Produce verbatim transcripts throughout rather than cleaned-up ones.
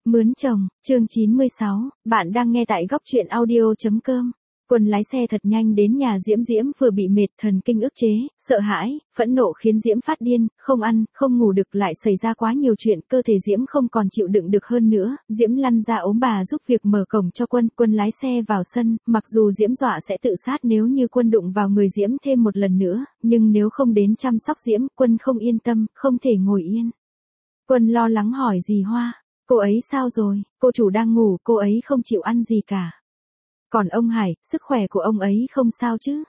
Mướn chồng, chương chín mươi sáu, bạn đang nghe tại góc truyện audio.com. Quân lái xe thật nhanh đến nhà Diễm. Diễm vừa bị mệt, thần kinh ức chế, sợ hãi, phẫn nộ khiến Diễm phát điên, không ăn, không ngủ được, lại xảy ra quá nhiều chuyện, cơ thể Diễm không còn chịu đựng được hơn nữa. Diễm lăn ra ốm bà giúp việc mở cổng cho Quân. Quân lái xe vào sân, mặc dù Diễm dọa sẽ tự sát nếu như Quân đụng vào người Diễm thêm một lần nữa, nhưng nếu không đến chăm sóc Diễm, Quân không yên tâm, không thể ngồi yên. Quân lo lắng hỏi dì Hoa. Cô ấy sao rồi? Cô chủ đang ngủ, cô ấy không chịu ăn gì cả. Còn ông Hải, sức khỏe của ông ấy không sao chứ?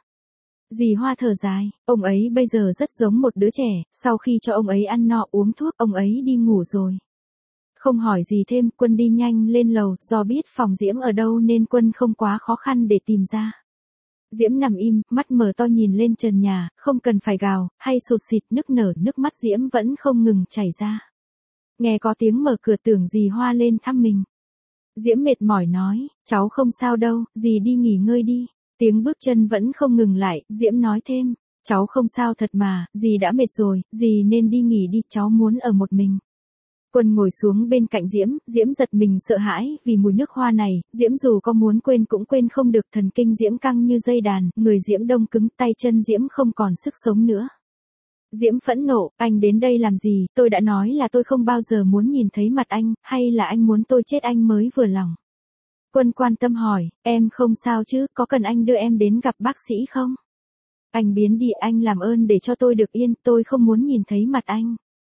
Dì Hoa thở dài, ông ấy bây giờ rất giống một đứa trẻ, sau khi cho ông ấy ăn no uống thuốc, ông ấy đi ngủ rồi. Không hỏi gì thêm, Quân đi nhanh lên lầu, do biết phòng Diễm ở đâu nên Quân không quá khó khăn để tìm ra. Diễm nằm im, mắt mở to nhìn lên trần nhà, không cần phải gào, hay sụt sịt nức nở, nước mắt Diễm vẫn không ngừng chảy ra. Nghe có tiếng mở cửa tưởng dì Hoa lên thăm mình. Diễm mệt mỏi nói, cháu không sao đâu, dì đi nghỉ ngơi đi. Tiếng bước chân vẫn không ngừng lại, Diễm nói thêm, cháu không sao thật mà, dì đã mệt rồi, dì nên đi nghỉ đi, cháu muốn ở một mình. Quân ngồi xuống bên cạnh Diễm, Diễm giật mình sợ hãi vì mùi nước hoa này, Diễm dù có muốn quên cũng quên không được, thần kinh Diễm căng như dây đàn, người Diễm đông cứng, tay chân Diễm không còn sức sống nữa. Diễm phẫn nộ, anh đến đây làm gì, tôi đã nói là tôi không bao giờ muốn nhìn thấy mặt anh, hay là anh muốn tôi chết anh mới vừa lòng. Quân quan tâm hỏi, em không sao chứ, có cần anh đưa em đến gặp bác sĩ không? Anh biến đi, anh làm ơn để cho tôi được yên, tôi không muốn nhìn thấy mặt anh.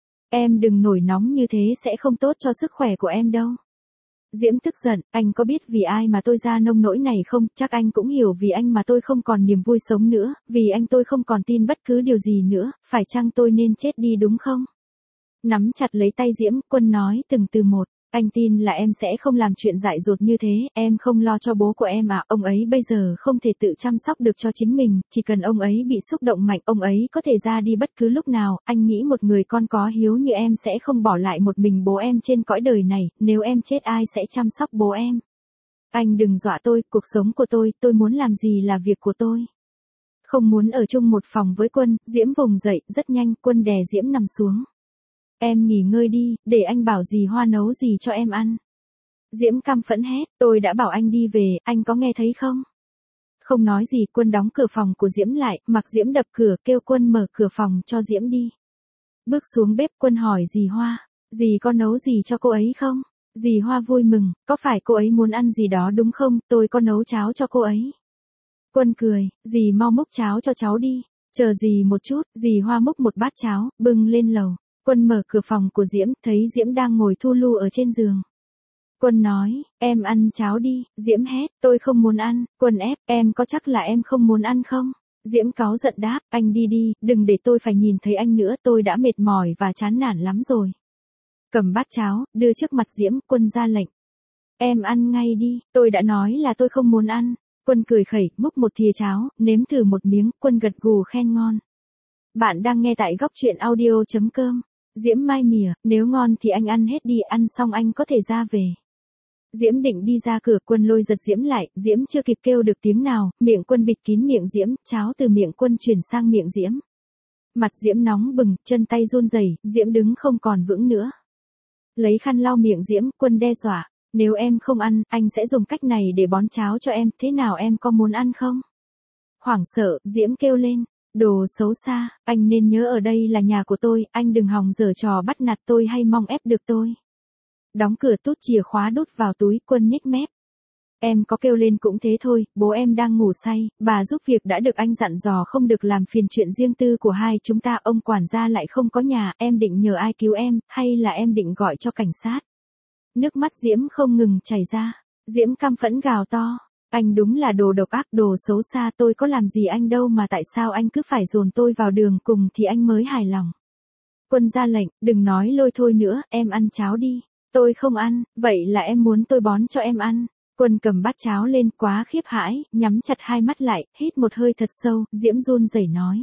Em đừng nổi nóng như thế sẽ không tốt cho sức khỏe của em đâu. Diễm tức giận, anh có biết vì ai mà tôi ra nông nỗi này không, chắc anh cũng hiểu vì anh mà tôi không còn niềm vui sống nữa, vì anh tôi không còn tin bất cứ điều gì nữa, phải chăng tôi nên chết đi đúng không? Nắm chặt lấy tay Diễm, Quân nói từng từ một, anh tin là em sẽ không làm chuyện dại dột như thế, em không lo cho bố của em à, ông ấy bây giờ không thể tự chăm sóc được cho chính mình, chỉ cần ông ấy bị xúc động mạnh, ông ấy có thể ra đi bất cứ lúc nào, anh nghĩ một người con có hiếu như em sẽ không bỏ lại một mình bố em trên cõi đời này, nếu em chết ai sẽ chăm sóc bố em. Anh đừng dọa tôi, cuộc sống của tôi, tôi muốn làm gì là việc của tôi. Không muốn ở chung một phòng với Quân, Diễm vùng dậy, rất nhanh, Quân đè Diễm nằm xuống. Em nghỉ ngơi đi, để anh bảo dì Hoa nấu gì cho em ăn. Diễm căm phẫn hét, tôi đã bảo anh đi về, anh có nghe thấy không? Không nói gì, Quân đóng cửa phòng của Diễm lại, mặc Diễm đập cửa, kêu Quân mở cửa phòng cho Diễm đi. Bước xuống bếp, Quân hỏi dì Hoa, dì có nấu gì cho cô ấy không? Dì Hoa vui mừng, có phải cô ấy muốn ăn gì đó đúng không, tôi có nấu cháo cho cô ấy. Quân cười, dì mau múc cháo cho cháu đi, chờ dì một chút, dì Hoa múc một bát cháo, bưng lên lầu. Quân mở cửa phòng của Diễm, thấy Diễm đang ngồi thu lu ở trên giường. Quân nói, em ăn cháo đi, Diễm hét, tôi không muốn ăn, Quân ép, em có chắc là em không muốn ăn không? Diễm cáu giận đáp, anh đi đi, đừng để tôi phải nhìn thấy anh nữa, tôi đã mệt mỏi và chán nản lắm rồi. Cầm bát cháo, đưa trước mặt Diễm, Quân ra lệnh. Em ăn ngay đi, tôi đã nói là tôi không muốn ăn. Quân cười khẩy, múc một thìa cháo, nếm thử một miếng, Quân gật gù khen ngon. Bạn đang nghe tại góc truyện audio.com. Diễm mai mỉa, nếu ngon thì anh ăn hết đi, ăn xong anh có thể ra về. Diễm định đi ra cửa, Quân lôi giật Diễm lại, Diễm chưa kịp kêu được tiếng nào, miệng Quân bịt kín miệng Diễm, cháo từ miệng Quân chuyển sang miệng Diễm. Mặt Diễm nóng bừng, chân tay run rẩy, Diễm đứng không còn vững nữa. Lấy khăn lau miệng Diễm, Quân đe dọa, nếu em không ăn, anh sẽ dùng cách này để bón cháo cho em, thế nào em có muốn ăn không? Hoảng sợ, Diễm kêu lên. Đồ xấu xa, anh nên nhớ ở đây là nhà của tôi, anh đừng hòng giở trò bắt nạt tôi hay mong ép được tôi. Đóng cửa, tút chìa khóa đút vào túi, Quân nhếch mép. Em có kêu lên cũng thế thôi, bố em đang ngủ say, bà giúp việc đã được anh dặn dò không được làm phiền chuyện riêng tư của hai chúng ta, ông quản gia lại không có nhà, em định nhờ ai cứu em, hay là em định gọi cho cảnh sát? Nước mắt Diễm không ngừng chảy ra, Diễm căm phẫn gào to. Anh đúng là đồ độc ác, đồ xấu xa, tôi có làm gì anh đâu mà tại sao anh cứ phải dồn tôi vào đường cùng thì anh mới hài lòng. Quân ra lệnh, đừng nói lôi thôi nữa, em ăn cháo đi. Tôi không ăn, vậy là em muốn tôi bón cho em ăn. Quân cầm bát cháo lên, quá khiếp hãi, nhắm chặt hai mắt lại, hít một hơi thật sâu, Diễm run rẩy nói.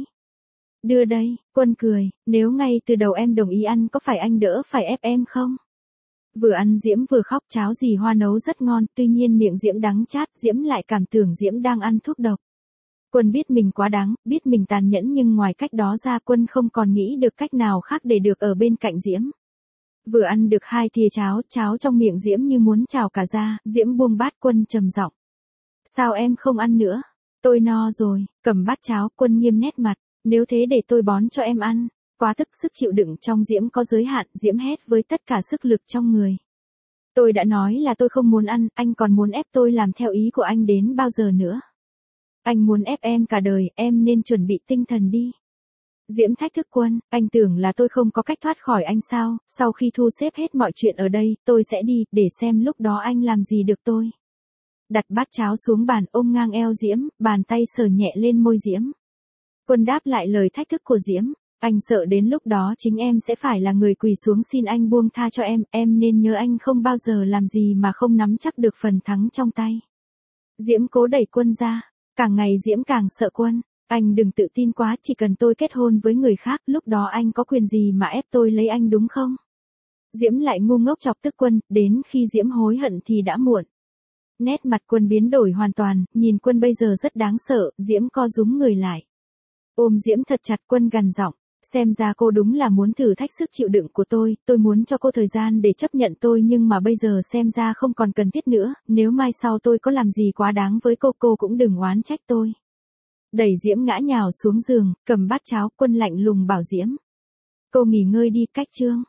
Đưa đây, Quân cười, nếu ngay từ đầu em đồng ý ăn có phải anh đỡ phải ép em không? Vừa ăn Diễm vừa khóc, cháo dì Hoa nấu rất ngon, tuy nhiên miệng Diễm đắng chát, Diễm lại cảm tưởng Diễm đang ăn thuốc độc. Quân biết mình quá đáng, biết mình tàn nhẫn nhưng ngoài cách đó ra Quân không còn nghĩ được cách nào khác để được ở bên cạnh Diễm. Vừa ăn được hai thìa cháo, cháo trong miệng Diễm như muốn trào cả ra, Diễm buông bát. Quân trầm giọng. Sao em không ăn nữa? Tôi no rồi. Cầm bát cháo, Quân nghiêm nét mặt. Nếu thế để tôi bón cho em ăn. Quá tức sức chịu đựng trong Diễm có giới hạn, Diễm hét với tất cả sức lực trong người. Tôi đã nói là tôi không muốn ăn, anh còn muốn ép tôi làm theo ý của anh đến bao giờ nữa? Anh muốn ép em cả đời, em nên chuẩn bị tinh thần đi. Diễm thách thức Quân, anh tưởng là tôi không có cách thoát khỏi anh sao? Sau khi thu xếp hết mọi chuyện ở đây, tôi sẽ đi, để xem lúc đó anh làm gì được tôi. Đặt bát cháo xuống bàn, ôm ngang eo Diễm, bàn tay sờ nhẹ lên môi Diễm. Quân đáp lại lời thách thức của Diễm. Anh sợ đến lúc đó chính em sẽ phải là người quỳ xuống xin anh buông tha cho em, em nên nhớ anh không bao giờ làm gì mà không nắm chắc được phần thắng trong tay. Diễm cố đẩy Quân ra, càng ngày Diễm càng sợ Quân. Anh đừng tự tin quá, chỉ cần tôi kết hôn với người khác, lúc đó anh có quyền gì mà ép tôi lấy anh đúng không? Diễm lại ngu ngốc chọc tức Quân, đến khi Diễm hối hận thì đã muộn. Nét mặt Quân biến đổi hoàn toàn, nhìn Quân bây giờ rất đáng sợ, Diễm co rúm người lại. Ôm Diễm thật chặt, Quân gằn giọng. Xem ra cô đúng là muốn thử thách sức chịu đựng của tôi, tôi muốn cho cô thời gian để chấp nhận tôi nhưng mà bây giờ xem ra không còn cần thiết nữa, nếu mai sau tôi có làm gì quá đáng với cô, cô cũng đừng oán trách tôi. Đẩy Diễm ngã nhào xuống giường, cầm bát cháo, Quân lạnh lùng bảo Diễm. Cô nghỉ ngơi đi, cách chương.